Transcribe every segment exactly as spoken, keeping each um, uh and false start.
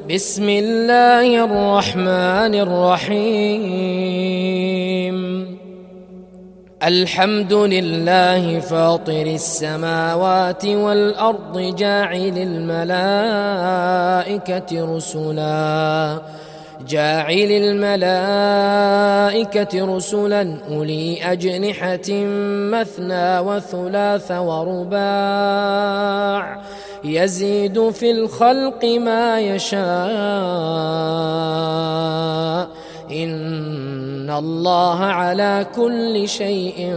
بسم الله الرحمن الرحيم. الحمد لله فاطر السماوات والأرض جاعل الملائكة رسلا جاعل الملائكة رسلا أولي أجنحة مثنى وثلاث ورباع يزيد في الخلق ما يشاء إن الله على كل شيء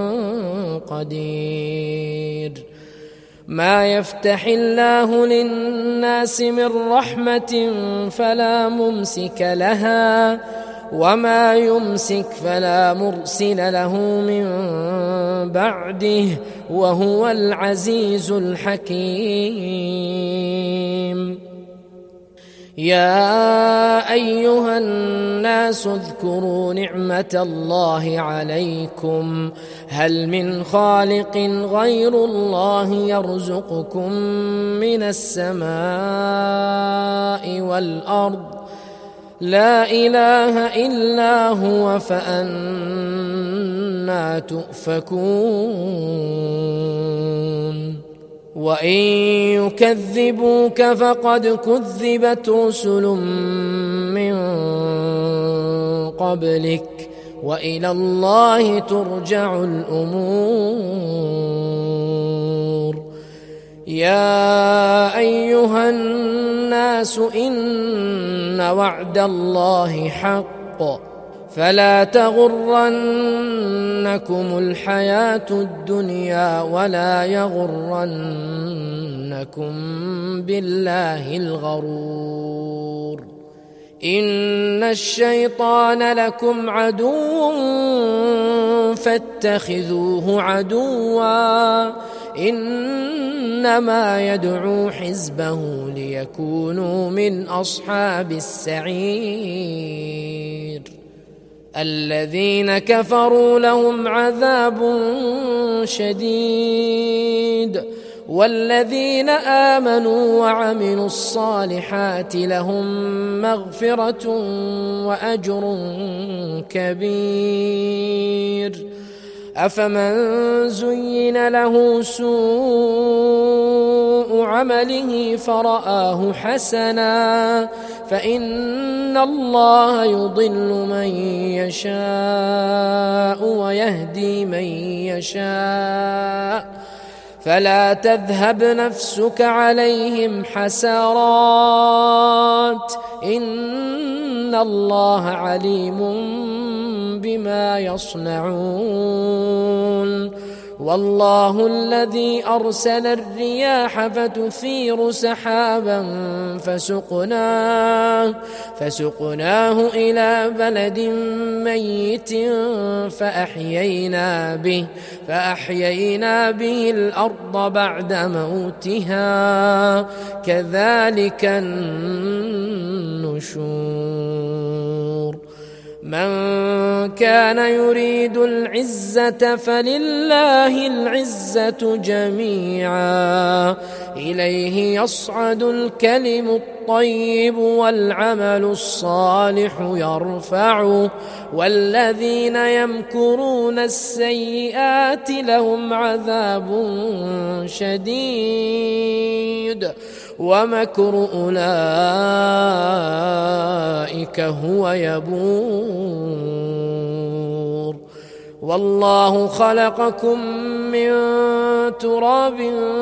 قدير. ما يفتح الله للناس من رحمة فلا ممسك لها وما يمسك فلا مرسل له من بعده وهو العزيز الحكيم. يا أيها الناس اذكروا نعمة الله عليكم هل من خالق غير الله يرزقكم من السماء والأرض لا إله إلا هو فأنى تؤفكون. وإن يكذبوك فقد كذبت رسل من قبلك وإلى الله ترجع الأمور. يا أيها الناس إن وعد الله حق فلا تغرنكم الحياة الدنيا ولا يغرنكم بالله الغرور. إن الشيطان لكم عدو فاتخذوه عدوا إنما يدعو حزبه ليكونوا من أصحاب السعير. الذين كفروا لهم عذاب شديد والذين آمنوا وعملوا الصالحات لهم مغفرة وأجر كبير. أفمن زين له سوء عمله فرآه حسنا فإن الله يضل من يشاء ويهدي من يشاء فلا تذهب نفسك عليهم حسرات إن الله عليم بما يصنعون. والله الذي أرسل الرياح فتثير سحابا فسقناه, فسقناه إلى بلد ميت فأحيينا به, فأحيينا به الأرض بعد موتها كذلك النشور. من كان يريد العزة فلله العزة جميعا إليه يصعد الكلم الطيب والعمل الصالح يرفعه والذين يمكرون السيئات لهم عذاب شديد ومكر أولئك هو يبور. والله خلقكم من تراب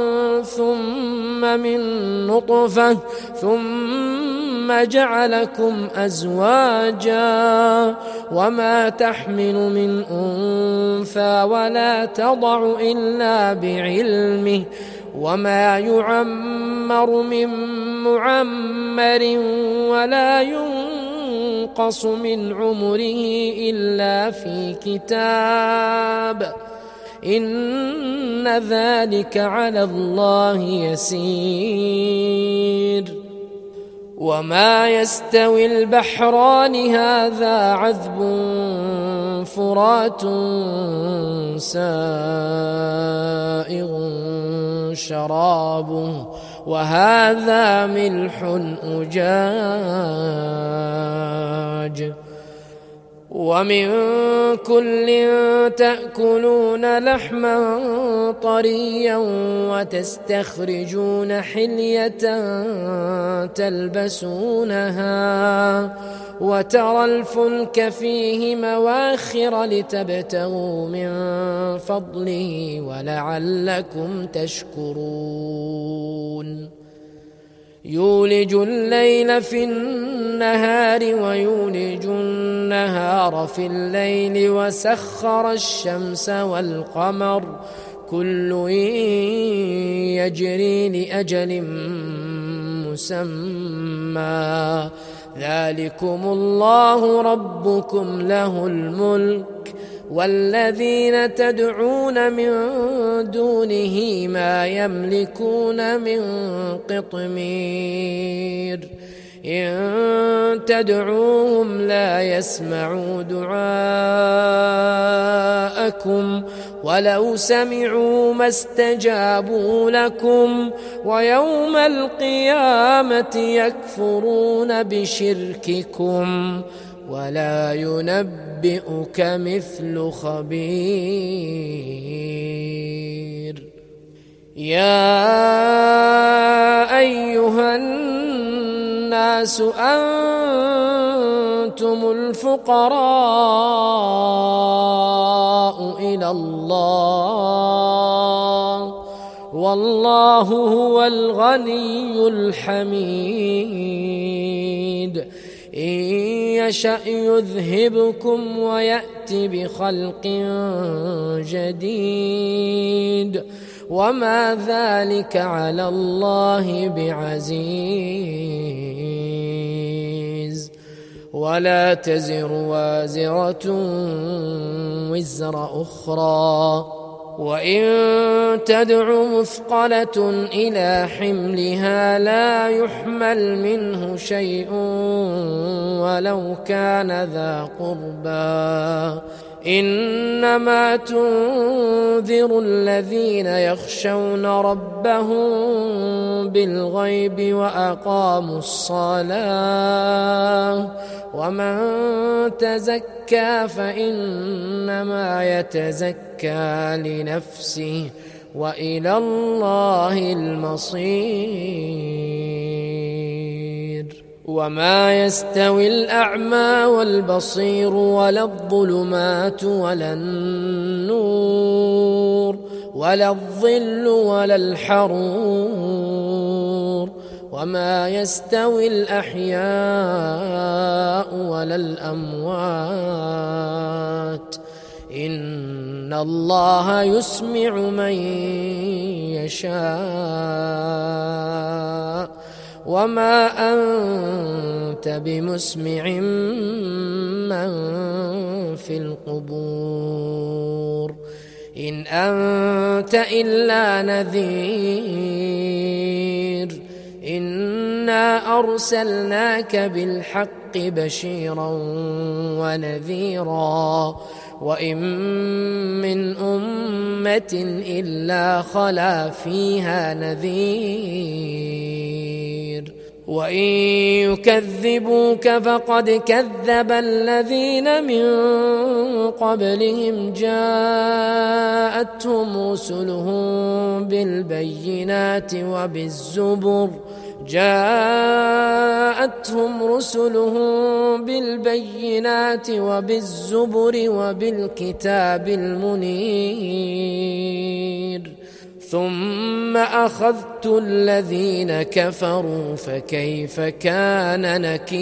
ثم من نطفة ثم جعلكم أزواجا وما تحمل من أنثى ولا تضع إلا بعلمه وما يعمر من معمر ولا ينقص من عمره إلا في كتاب إن ذلك على الله يسير. وما يستوي البحران هذا عذب فرات سائغ شرابه وهذا ملح أجاج. ومن كل تأكلون لحما طريا وتستخرجون حلية تلبسونها وترى الفلك فيه مواخر لتبتغوا من فضله ولعلكم تشكرون. يولج الليل في النهار ويولج النهار في الليل وسخر الشمس والقمر كل يجري لأجل مسمى ذلكم الله ربكم له الملك والذين تدعون من دونه ما يملكون من قطمير إن تدعوهم لا يسمعوا دعاءكم ولو سمعوا ما استجابوا لكم ويوم القيامة يكفرون بشرككم ولا ينبئك مثل خبير. يا أيها الناس أنتم الفقراء إلى الله والله هو الغني الحميد. إن يشأ يذهبكم ويأت بخلق جديد وما ذلك على الله بعزيز. ولا تزر وازرة وزر أخرى وإن تدع مثقلة إلى حملها لا يحمل منه شيء ولو كان ذا قربى إنما تنذر الذين يخشون ربهم بالغيب وأقاموا الصلاة ومن تزكى فإنما يتزكى لنفسه وإلى الله المصير. وما يستوي الأعمى والبصير ولا الظلمات ولا النور ولا الظل ولا الحرور وما يستوي الأحياء ولا الأموات إن الله يسمع من يشاء وما أنت بمسمع من في القبور إن أنت إلا نذير إنا أرسلناك بالحق بشيرا ونذيرا وإن من أمة إلا خلا فيها نذير وإن يكذبوك فقد كذب الذين من قبلهم جاءتهم رسلهم بالبينات وبالزبر جاءتهم رسلهم بالبينات وبالزبر وبالكتاب المنير ثم أخذت الذين كفروا فكيف كان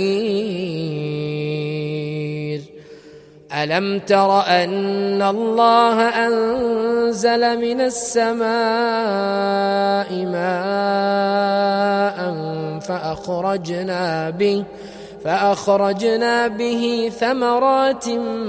نكير. ألم تر أن الله أنزل من السماء ماء فأخرجنا به فأخرجنا به ثمرات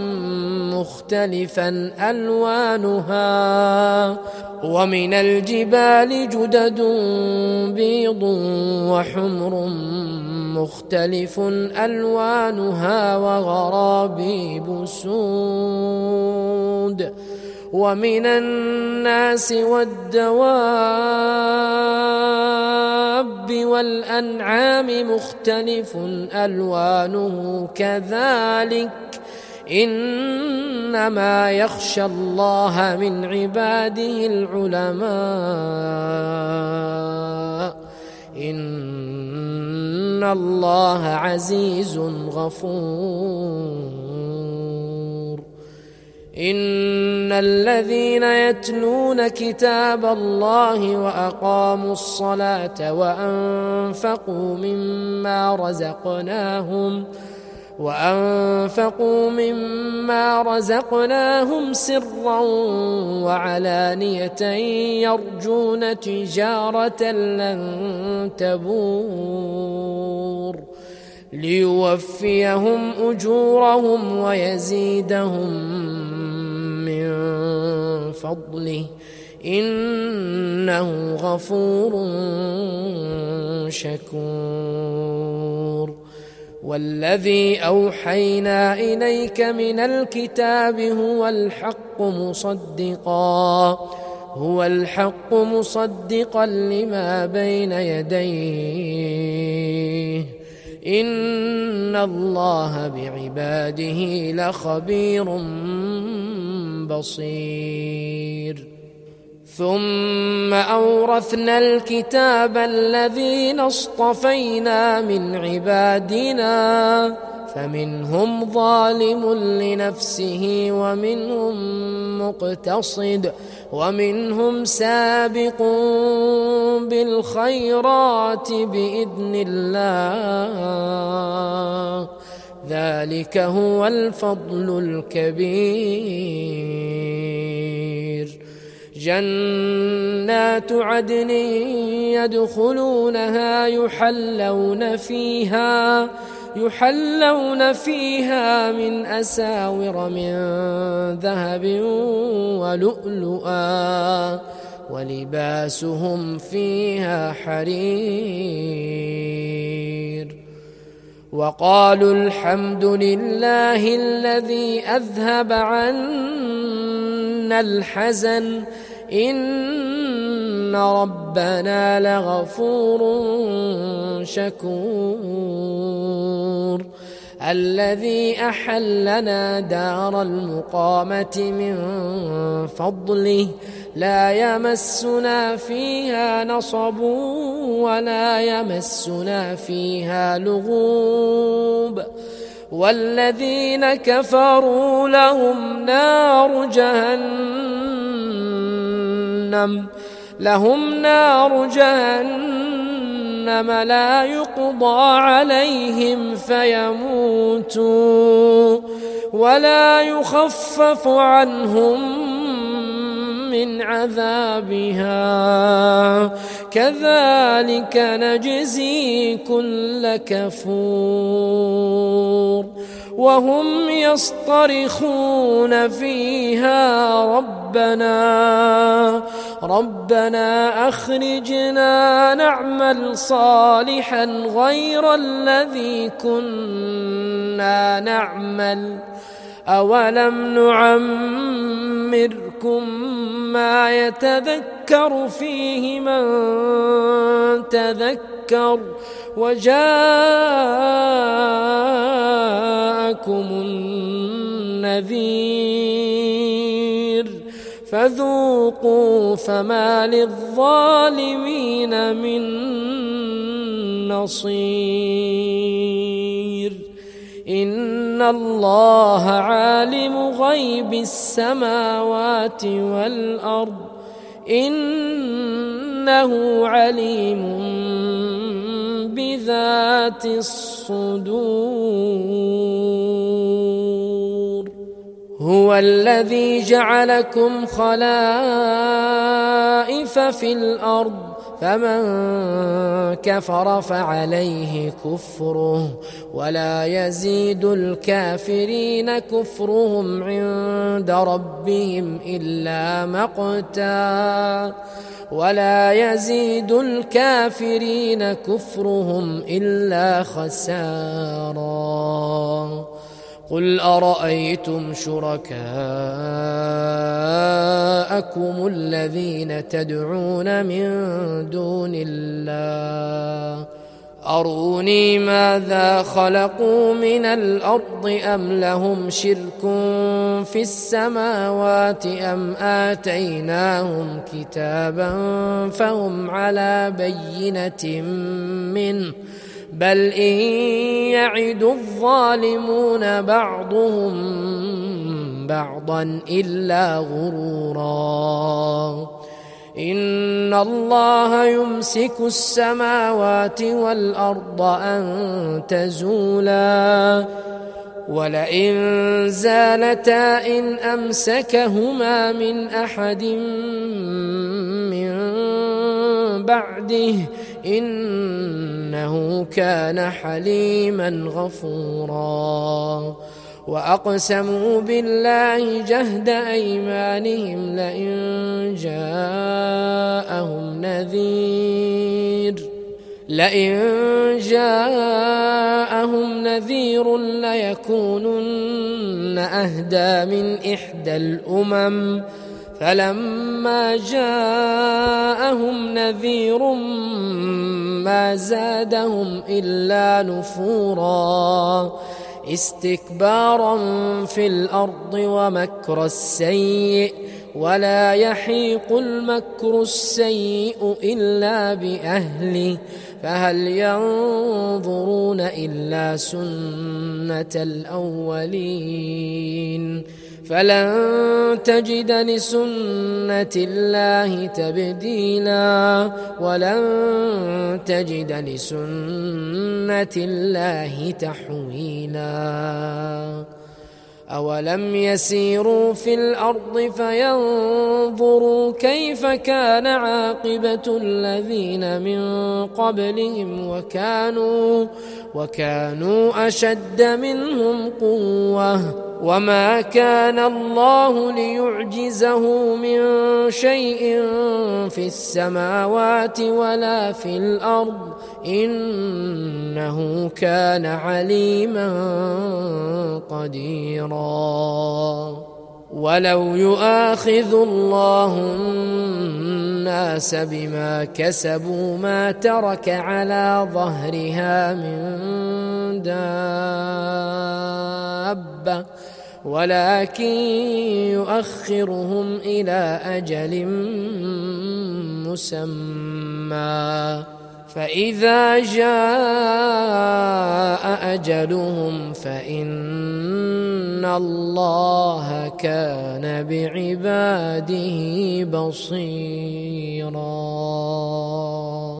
مختلفا ألوانها ومن الجبال جدد بيض وحمر مختلف ألوانها وغرابيب سود ومن الناس والدواب الدواب والأنعام مختلف ألوانه كذلك إنما يخشى الله من عباده العلماء إن الله عزيز غفور إن الذين يتلون كتاب الله وأقاموا الصلاة وأنفقوا مما رزقناهم وأنفقوا مما رزقناهم سرا وعلانية يرجون تجارة لن تبور ليوفيهم أجورهم ويزيدهم من فضله إنه غفور شكور والذي أوحينا إليك من الكتاب هو الحق مصدقا هو الحق مصدقا لما بين يديه إن الله بعباده لخبير بصير ثم أورثنا الكتاب الذين اصطفينا من عبادنا فمنهم ظالم لنفسه ومنهم مقتصد ومنهم سابق بالخيرات بإذن الله ذلك هو الفضل الكبير جنات عدن يدخلونها يحلون فيها يحلون فيها من أساور من ذهب ولؤلؤا ولباسهم فيها حرير وقالوا الحمد لله الذي أذهب عنا الحزن إن ربنا لغفور شكور الذي أحلنا دار المقامة من فضله لا يمسنا فيها نصب ولا يمسنا فيها لغوب والذين كفروا لهم نار جهنم لهم نار جهنم لا يقضى عليهم فيموتوا ولا يخفف عنهم من عذابها كذلك نجزي كل كفور وهم يصطرخون فيها ربنا ربنا أخرجنا نعمل صالحا غير الذي كنا نعمل أولم نعمركم ما يتذكر فيه من تذكر وجاءكم النذير فذوقوا فما للظالمين من نصير إن الله عالم غيب السماوات والأرض إنه عليم بذات الصدور هو الذي جعلكم خلائف في الأرض فمن كفر فعليه كفره ولا يزيد الكافرين كفرهم عند ربهم إلا مقتا ولا يزيد الكافرين كفرهم إلا خسارا قل أرأيتم شركاءكم الذين تدعون من دون الله أروني ماذا خلقوا من الأرض أم لهم شرك في السماوات أم آتيناهم كتابا فهم على بينة منه بل إن يعد الظالمون بعضهم بعضا إلا غرورا إن الله يمسك السماوات والأرض أن تزولا ولئن زالتا إن أمسكهما من أحد من بعده إنه كان حليما غفورا وأقسموا بالله جهد أيمانهم لئن جاءهم نذير لئن جاءهم نذير ليكونن أهدى من إحدى الأمم فلما جاءهم نذير ما زادهم إلا نفورا استكبارا في الأرض ومكر السيء ولا يحيق المكر السيء إلا بأهله فهل ينظرون إلا سنة الأولين فلن تجد لسنة الله تبديلا ولن تجد لسنة الله تحويلا أولم يسيروا في الأرض فينظروا كيف كان عاقبة الذين من قبلهم وكانوا وكانوا أشد منهم قوة وما كان الله ليعجزه من شيء في السماوات ولا في الأرض إنه كان عليما قديرا ولو يؤاخذ الله الناس بما كسبوا ما ترك على ظهرها من دابة ولكن يؤخرهم إلى أجل مسمى فإذا جاء أجلهم فإن الله كان بعباده بصيرا.